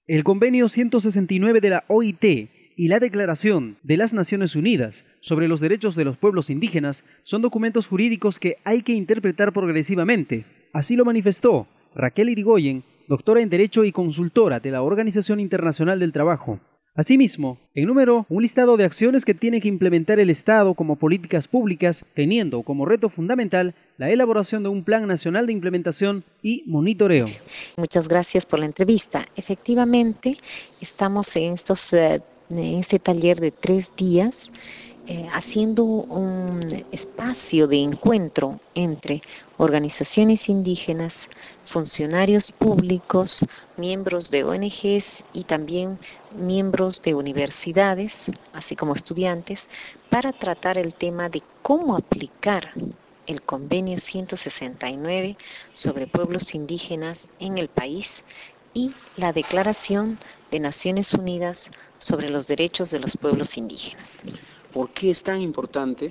El Convenio 169 de la OIT y la Declaración de las Naciones Unidas sobre los Derechos de los Pueblos Indígenas son documentos jurídicos que hay que interpretar progresivamente. Así lo manifestó Raquel Irigoyen, doctora en Derecho y consultora de la Organización Internacional del Trabajo. Asimismo, enumeró un listado de acciones que tiene que implementar el Estado como políticas públicas, teniendo como reto fundamental la elaboración de un Plan Nacional de Implementación y Monitoreo. Muchas gracias por la entrevista. Efectivamente, estamos en este taller de 3 días haciendo un espacio de encuentro entre organizaciones indígenas, funcionarios públicos, miembros de ONGs y también miembros de universidades, así como estudiantes, para tratar el tema de cómo aplicar el Convenio 169 sobre pueblos indígenas en el país y la Declaración de Naciones Unidas sobre los Derechos de los Pueblos Indígenas. ¿Por qué es tan importante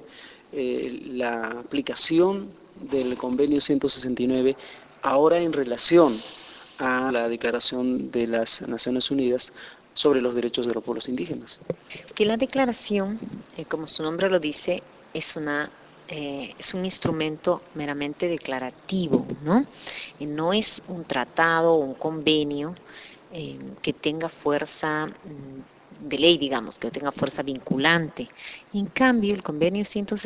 la aplicación del Convenio 169 ahora en relación a la Declaración de las Naciones Unidas sobre los Derechos de los Pueblos Indígenas? Que la declaración, como su nombre lo dice, es un instrumento meramente declarativo, ¿no? No es un tratado o un convenio que tenga fuerza de ley, digamos, que tenga fuerza vinculante. En cambio, el convenio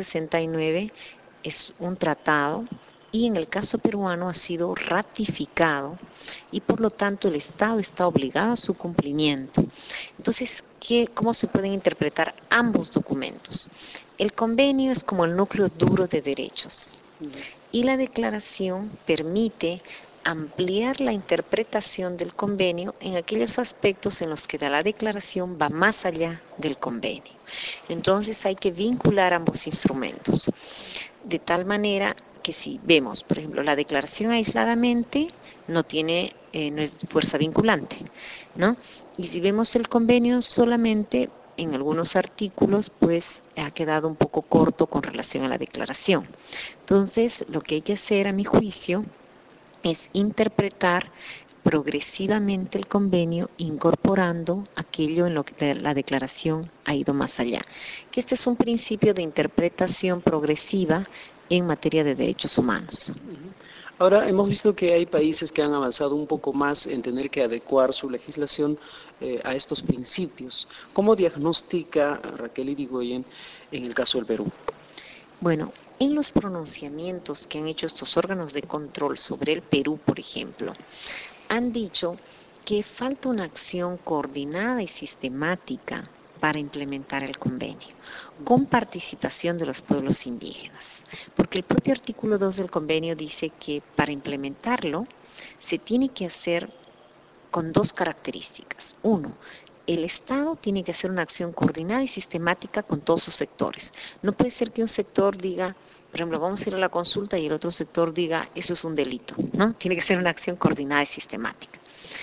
169 es un tratado y en el caso peruano ha sido ratificado y por lo tanto el Estado está obligado a su cumplimiento. Entonces, ¿cómo se pueden interpretar ambos documentos? El convenio es como el núcleo duro de derechos y la declaración permite ampliar la interpretación del convenio en aquellos aspectos en los que la declaración va más allá del convenio. Entonces hay que vincular ambos instrumentos, de tal manera que si vemos, por ejemplo, la declaración aisladamente no es fuerza vinculante, ¿no? Y si vemos el convenio solamente en algunos artículos, pues ha quedado un poco corto con relación a la declaración. Entonces, lo que hay que hacer, a mi juicio, es interpretar progresivamente el convenio, incorporando aquello en lo que la declaración ha ido más allá. Que este es un principio de interpretación progresiva en materia de derechos humanos. Ahora, hemos visto que hay países que han avanzado un poco más en tener que adecuar su legislación a estos principios. ¿Cómo diagnostica Raquel Irigoyen en el caso del Perú? Bueno, en los pronunciamientos que han hecho estos órganos de control sobre el Perú, por ejemplo, han dicho que falta una acción coordinada y sistemática para implementar el convenio, con participación de los pueblos indígenas. Porque el propio artículo 2 del convenio dice que para implementarlo se tiene que hacer con 2 características. Uno, el Estado tiene que hacer una acción coordinada y sistemática con todos sus sectores. No puede ser que un sector diga, por ejemplo, vamos a ir a la consulta y el otro sector diga, eso es un delito, ¿no? Tiene que ser una acción coordinada y sistemática.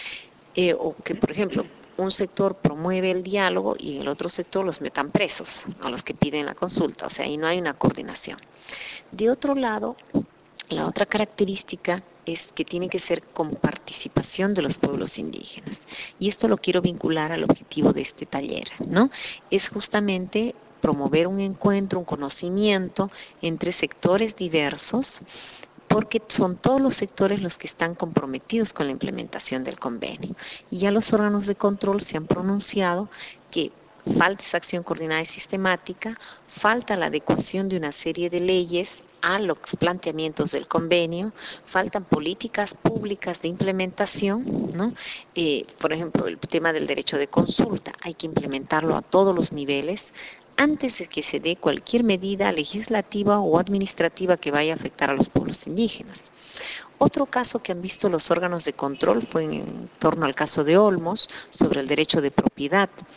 O que, por ejemplo, un sector promueve el diálogo y en el otro sector los metan presos a los que piden la consulta. O sea, ahí no hay una coordinación. De otro lado, la otra característica es que tiene que ser con participación de los pueblos indígenas. Y esto lo quiero vincular al objetivo de este taller, ¿no? Es justamente promover un encuentro, un conocimiento entre sectores diversos, porque son todos los sectores los que están comprometidos con la implementación del convenio. Y ya los órganos de control se han pronunciado que falta esa acción coordinada y sistemática, falta la adecuación de una serie de leyes a los planteamientos del convenio, faltan políticas públicas de implementación, ¿no? Por ejemplo, el tema del derecho de consulta, hay que implementarlo a todos los niveles, antes de que se dé cualquier medida legislativa o administrativa que vaya a afectar a los pueblos indígenas. Otro caso que han visto los órganos de control fue en torno al caso de Olmos, sobre el derecho de propiedad.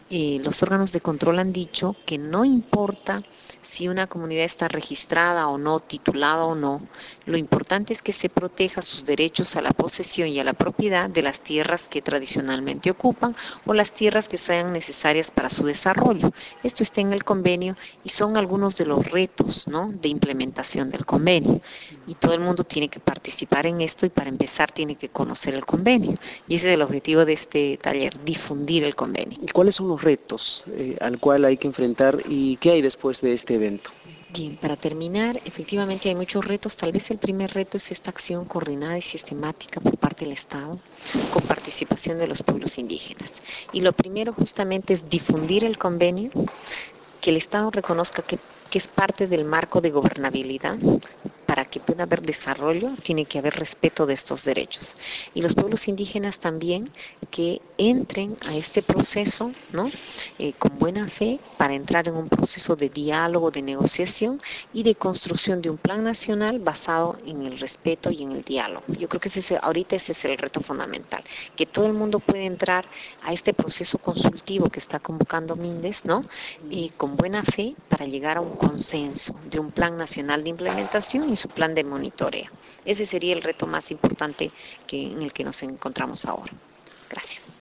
los órganos de control han dicho que no importa si una comunidad está registrada o no, titulada o no, lo importante es que se proteja sus derechos a la posesión y a la propiedad de las tierras que tradicionalmente ocupan o las tierras que sean necesarias para su desarrollo. Esto está en el convenio y son algunos de los retos, ¿no?, de implementación del convenio. Y todo el mundo tiene que participar en esto y para empezar tiene que conocer el convenio. Y ese es el objetivo de este taller, difundir el convenio. ¿Y cuáles son los retos al cual hay que enfrentar y qué hay después de este evento? Bien, para terminar, efectivamente hay muchos retos. Tal vez el primer reto es esta acción coordinada y sistemática por parte del Estado con participación de los pueblos indígenas. Y lo primero justamente es difundir el convenio, que el Estado reconozca que es parte del marco de gobernabilidad. Para que pueda haber desarrollo, tiene que haber respeto de estos derechos. Y los pueblos indígenas también que entren a este proceso, ¿no?, con buena fe, para entrar en un proceso de diálogo, de negociación y de construcción de un plan nacional basado en el respeto y en el diálogo. Yo creo que ahorita ese es el reto fundamental, que todo el mundo puede entrar a este proceso consultivo que está convocando Mindes, ¿no?, con buena fe para llegar a un consenso de un plan nacional de implementación y su plan de monitoreo. Ese sería el reto más importante en el que nos encontramos ahora.